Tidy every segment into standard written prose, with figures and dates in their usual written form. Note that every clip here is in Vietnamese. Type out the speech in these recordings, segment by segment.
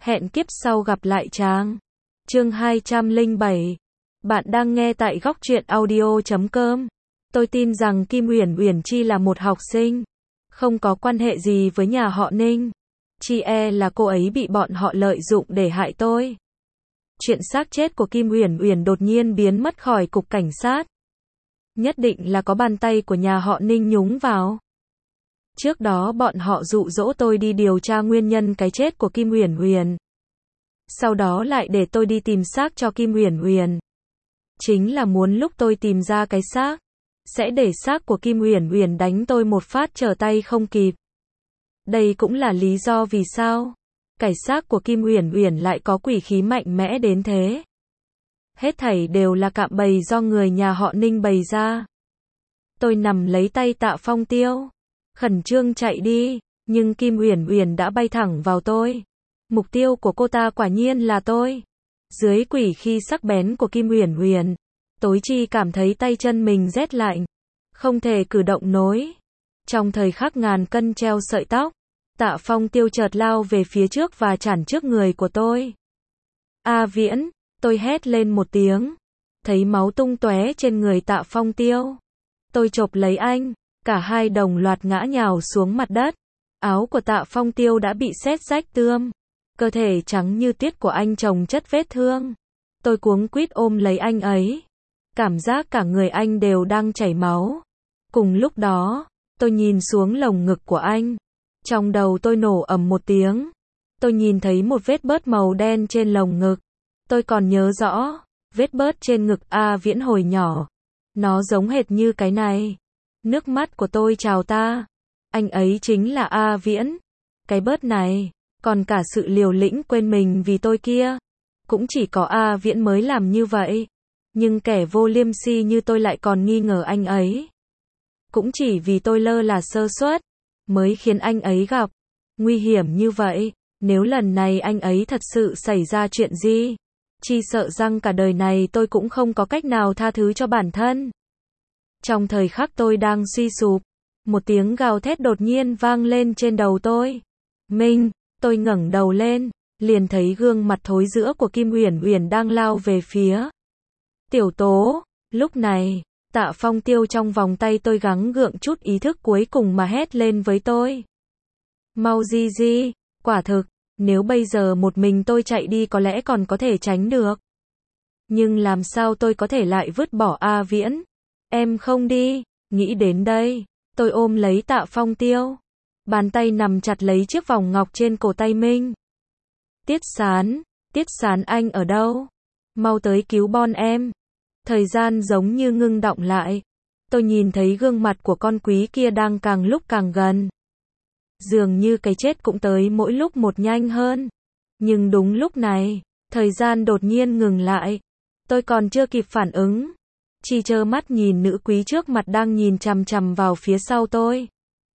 Hẹn kiếp sau gặp lại chàng. Chương 207. Bạn đang nghe tại góc truyện audio.com. Tôi tin rằng Kim Uyển Uyển Chi là một học sinh, không có quan hệ gì với nhà họ Ninh. Chi e là cô ấy bị bọn họ lợi dụng để hại tôi. Chuyện xác chết của Kim Uyển Uyển đột nhiên biến mất khỏi cục cảnh sát. Nhất định là có bàn tay của nhà họ Ninh nhúng vào. Trước đó bọn họ dụ dỗ tôi đi điều tra nguyên nhân cái chết của Kim Uyển Uyển. Sau đó lại để tôi đi tìm xác cho Kim Uyển Uyển. Chính là muốn lúc tôi tìm ra cái xác, sẽ để xác của Kim Uyển Uyển đánh tôi một phát trở tay không kịp. Đây cũng là lý do vì sao cái xác của Kim Uyển Uyển lại có quỷ khí mạnh mẽ đến thế. Hết thảy đều là cạm bẫy do người nhà họ Ninh bày ra. Tôi nằm lấy tay Tạ Phong Tiêu, khẩn trương chạy đi, nhưng Kim Uyển Uyển đã bay thẳng vào tôi. Mục tiêu của cô ta quả nhiên là tôi. Dưới quỷ khí sắc bén của Kim Uyển Uyển, Tối Chi cảm thấy tay chân mình rét lạnh, không thể cử động nổi. Trong thời khắc ngàn cân treo sợi tóc, Tạ Phong Tiêu chợt lao về phía trước và chặn trước người của tôi. A Viễn, tôi hét lên một tiếng, thấy máu tung tóe trên người Tạ Phong Tiêu. Tôi chộp lấy anh, cả hai đồng loạt ngã nhào xuống mặt đất. Áo của Tạ Phong Tiêu đã bị xé rách tươm, cơ thể trắng như tuyết của anh chồng chất vết thương. Tôi cuống quýt ôm lấy anh ấy, cảm giác cả người anh đều đang chảy máu. Cùng lúc đó, tôi nhìn xuống lồng ngực của anh. Trong đầu tôi nổ ầm một tiếng. Tôi nhìn thấy một vết bớt màu đen trên lồng ngực. Tôi còn nhớ rõ, vết bớt trên ngực A Viễn hồi nhỏ. Nó giống hệt như cái này. Nước mắt của tôi trào ta. Anh ấy chính là A Viễn. Cái bớt này, còn cả sự liều lĩnh quên mình vì tôi kia, cũng chỉ có A Viễn mới làm như vậy. Nhưng kẻ vô liêm si như tôi lại còn nghi ngờ anh ấy. Cũng chỉ vì tôi lơ là sơ suất, mới khiến anh ấy gặp nguy hiểm như vậy. Nếu lần này anh ấy thật sự xảy ra chuyện gì, chỉ sợ rằng cả đời này tôi cũng không có cách nào tha thứ cho bản thân. Trong thời khắc tôi đang suy sụp, một tiếng gào thét đột nhiên vang lên trên đầu tôi. Minh, tôi ngẩng đầu lên, liền thấy gương mặt thối rữa của Kim Uyển Uyển đang lao về phía Tiểu Tố. Lúc này, Tạ Phong Tiêu trong vòng tay tôi gắng gượng chút ý thức cuối cùng mà hét lên với tôi. Mau di di, quả thực, nếu bây giờ một mình tôi chạy đi có lẽ còn có thể tránh được. Nhưng làm sao tôi có thể lại vứt bỏ A Viễn? Em không đi, nghĩ đến đây, tôi ôm lấy Tạ Phong Tiêu. Bàn tay nằm chặt lấy chiếc vòng ngọc trên cổ tay Minh. Tiết Sán anh ở đâu? Mau tới cứu Bon em. Thời gian giống như ngưng đọng lại. Tôi nhìn thấy gương mặt của con quý kia đang càng lúc càng gần. Dường như cái chết cũng tới mỗi lúc một nhanh hơn. Nhưng đúng lúc này, thời gian đột nhiên ngừng lại. Tôi còn chưa kịp phản ứng, chỉ trơ mắt nhìn nữ quý trước mặt đang nhìn chằm chằm vào phía sau tôi.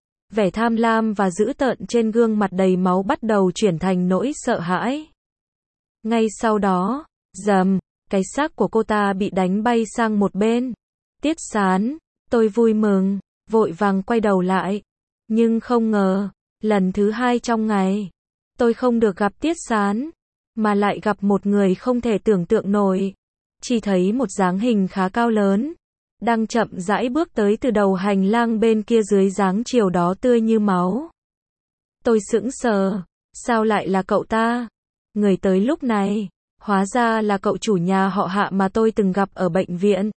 Vẻ tham lam và dữ tợn trên gương mặt đầy máu bắt đầu chuyển thành nỗi sợ hãi. Ngay sau đó, rầm, cái xác của cô ta bị đánh bay sang một bên. Tiết Sán, tôi vui mừng, vội vàng quay đầu lại. Nhưng không ngờ, lần thứ hai trong ngày, tôi không được gặp Tiết Sán, mà lại gặp một người không thể tưởng tượng nổi. Chỉ thấy một dáng hình khá cao lớn, đang chậm rãi bước tới từ đầu hành lang bên kia dưới dáng chiều đó tươi như máu. Tôi sững sờ, sao lại là cậu ta? Người tới lúc này, hóa ra là cậu chủ nhà họ Hạ mà tôi từng gặp ở bệnh viện.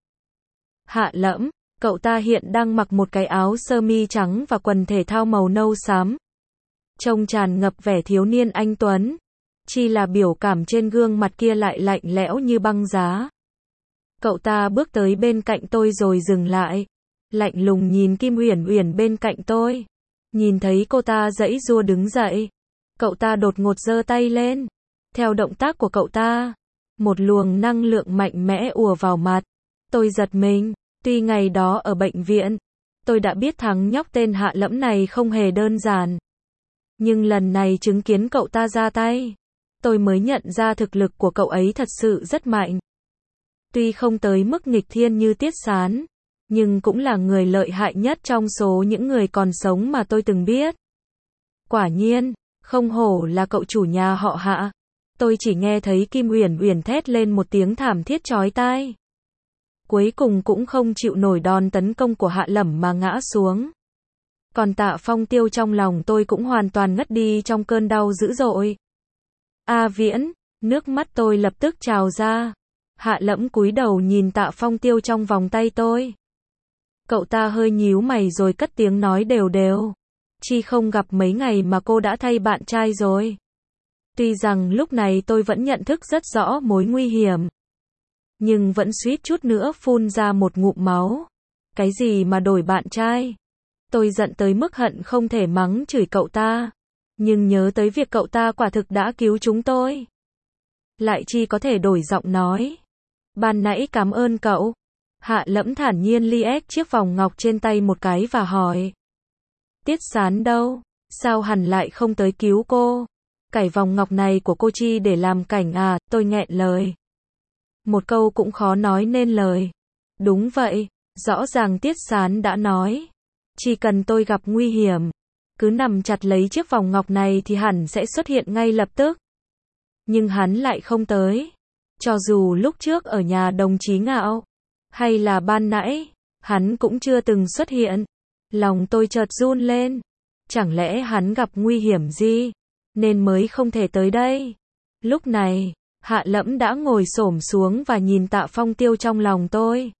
Hạ Lẫm, cậu ta hiện đang mặc một cái áo sơ mi trắng và quần thể thao màu nâu xám. Trông tràn ngập vẻ thiếu niên anh tuấn, chỉ là biểu cảm trên gương mặt kia lại lạnh lẽo như băng giá. Cậu ta bước tới bên cạnh tôi rồi dừng lại, lạnh lùng nhìn Kim Uyển Uyển bên cạnh tôi. Nhìn thấy cô ta giãy giụa đứng dậy, cậu ta đột ngột giơ tay lên. Theo động tác của cậu ta, một luồng năng lượng mạnh mẽ ùa vào mặt. Tôi giật mình, tuy ngày đó ở bệnh viện, tôi đã biết thằng nhóc tên Hạ Lẫm này không hề đơn giản. Nhưng lần này chứng kiến cậu ta ra tay, tôi mới nhận ra thực lực của cậu ấy thật sự rất mạnh. Tuy không tới mức nghịch thiên như Tiết Sán, nhưng cũng là người lợi hại nhất trong số những người còn sống mà tôi từng biết. Quả nhiên, không hổ là cậu chủ nhà họ Hạ, Tôi chỉ nghe thấy Kim Uyển Uyển thét lên một tiếng thảm thiết chói tai. Cuối cùng cũng không chịu nổi đòn tấn công của Hạ Lẩm mà ngã xuống. Còn Tạ Phong Tiêu trong lòng tôi cũng hoàn toàn ngất đi trong cơn đau dữ dội. A Viễn, nước mắt tôi lập tức trào ra. Hạ Lẫm cúi đầu nhìn Tạ Phong Tiêu trong vòng tay tôi. Cậu ta hơi nhíu mày rồi cất tiếng nói đều đều. Chi không gặp mấy ngày mà cô đã thay bạn trai rồi. Tuy rằng lúc này tôi vẫn nhận thức rất rõ mối nguy hiểm, nhưng vẫn suýt chút nữa phun ra một ngụm máu. Cái gì mà đổi bạn trai? Tôi giận tới mức hận không thể mắng chửi cậu ta. Nhưng nhớ tới việc cậu ta quả thực đã cứu chúng tôi, lại Chi có thể đổi giọng nói. Ban nãy cảm ơn cậu. Hạ Lẫm thản nhiên liếc chiếc vòng ngọc trên tay một cái và hỏi. Tiết Sán đâu? Sao hắn lại không tới cứu cô? Cái vòng ngọc này của cô Chi để làm cảnh à? Tôi nghẹn lời. Một câu cũng khó nói nên lời. Đúng vậy, rõ ràng Tiết Sán đã nói. Chỉ cần tôi gặp nguy hiểm, cứ nằm chặt lấy chiếc vòng ngọc này thì hẳn sẽ xuất hiện ngay lập tức. Nhưng hắn lại không tới. Cho dù lúc trước ở nhà đồng chí Ngạo, hay là ban nãy, hắn cũng chưa từng xuất hiện. Lòng tôi chợt run lên. Chẳng lẽ hắn gặp nguy hiểm gì, nên mới không thể tới đây? Lúc này, Hạ Lẫm đã ngồi xổm xuống và nhìn Tạ Phong Tiêu trong lòng tôi.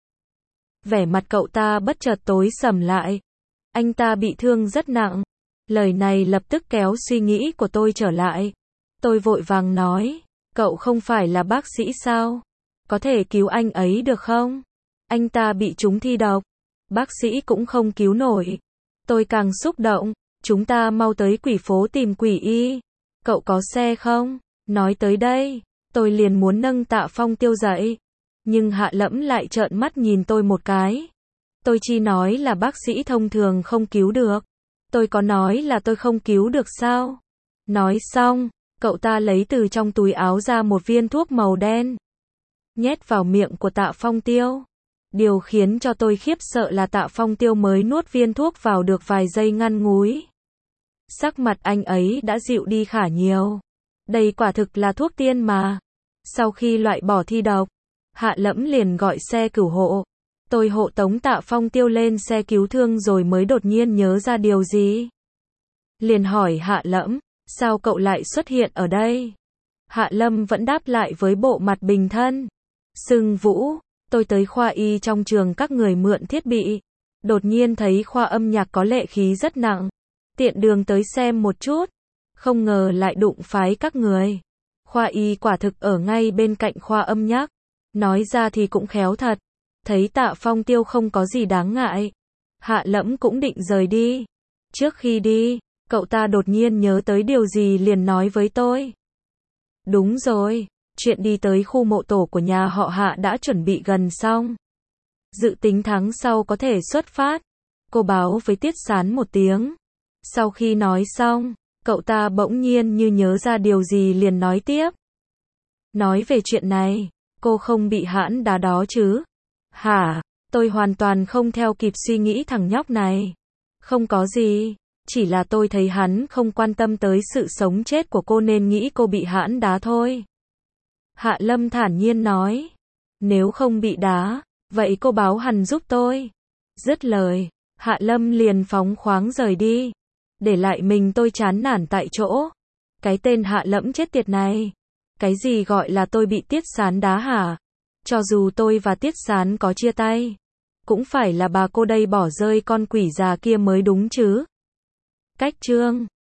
Vẻ mặt cậu ta bất chợt tối sầm lại. Anh ta bị thương rất nặng. Lời này lập tức kéo suy nghĩ của tôi trở lại. Tôi vội vàng nói, cậu không phải là bác sĩ sao? Có thể cứu anh ấy được không? Anh ta bị trúng thi độc, bác sĩ cũng không cứu nổi. Tôi càng xúc động, chúng ta mau tới quỷ phố tìm quỷ y. Cậu có xe không? Nói tới đây, tôi liền muốn nâng Tạ Phong Tiêu dậy. Nhưng Hạ Lẫm lại trợn mắt nhìn tôi một cái. Tôi chỉ nói là bác sĩ thông thường không cứu được. Tôi có nói là tôi không cứu được sao? Nói xong, cậu ta lấy từ trong túi áo ra một viên thuốc màu đen, nhét vào miệng của Tạ Phong Tiêu. Điều khiến cho tôi khiếp sợ là Tạ Phong Tiêu mới nuốt viên thuốc vào được vài giây ngắn ngủi, sắc mặt anh ấy đã dịu đi khá nhiều. Đây quả thực là thuốc tiên mà. Sau khi loại bỏ thi độc, Hạ Lẫm liền gọi xe cứu hộ. Tôi hộ tống Tạ Phong Tiêu lên xe cứu thương rồi mới đột nhiên nhớ ra điều gì. Liền hỏi Hạ Lẫm, sao cậu lại xuất hiện ở đây? Hạ Lâm vẫn đáp lại với bộ mặt bình thân. Sưng Vũ, tôi tới khoa y trong trường các người mượn thiết bị. Đột nhiên thấy khoa âm nhạc có lệ khí rất nặng. Tiện đường tới xem một chút. Không ngờ lại đụng phải các người. Khoa y quả thực ở ngay bên cạnh khoa âm nhạc. Nói ra thì cũng khéo thật. Thấy Tạ Phong Tiêu không có gì đáng ngại, Hạ Lẫm cũng định rời đi. Trước khi đi, cậu ta đột nhiên nhớ tới điều gì liền nói với tôi. Đúng rồi, chuyện đi tới khu mộ tổ của nhà họ Hạ đã chuẩn bị gần xong. Dự tính tháng sau có thể xuất phát. Cô báo với Tiết Sán một tiếng. Sau khi nói xong, cậu ta bỗng nhiên như nhớ ra điều gì liền nói tiếp. Nói về chuyện này, cô không bị hãn đá đó chứ? Hả? Tôi hoàn toàn không theo kịp suy nghĩ thằng nhóc này. Không có gì, chỉ là tôi thấy hắn không quan tâm tới sự sống chết của cô nên nghĩ cô bị hãn đá thôi. Hạ Lâm thản nhiên nói. Nếu không bị đá, vậy cô báo hẳn giúp tôi. Dứt lời, Hạ Lâm liền phóng khoáng rời đi. Để lại mình tôi chán nản tại chỗ. Cái tên Hạ Lẫm chết tiệt này. Cái gì gọi là tôi bị Tiết Sán đá hả? Cho dù tôi và Tiết Sán có chia tay, cũng phải là bà cô đây bỏ rơi con quỷ già kia mới đúng chứ. Cách chương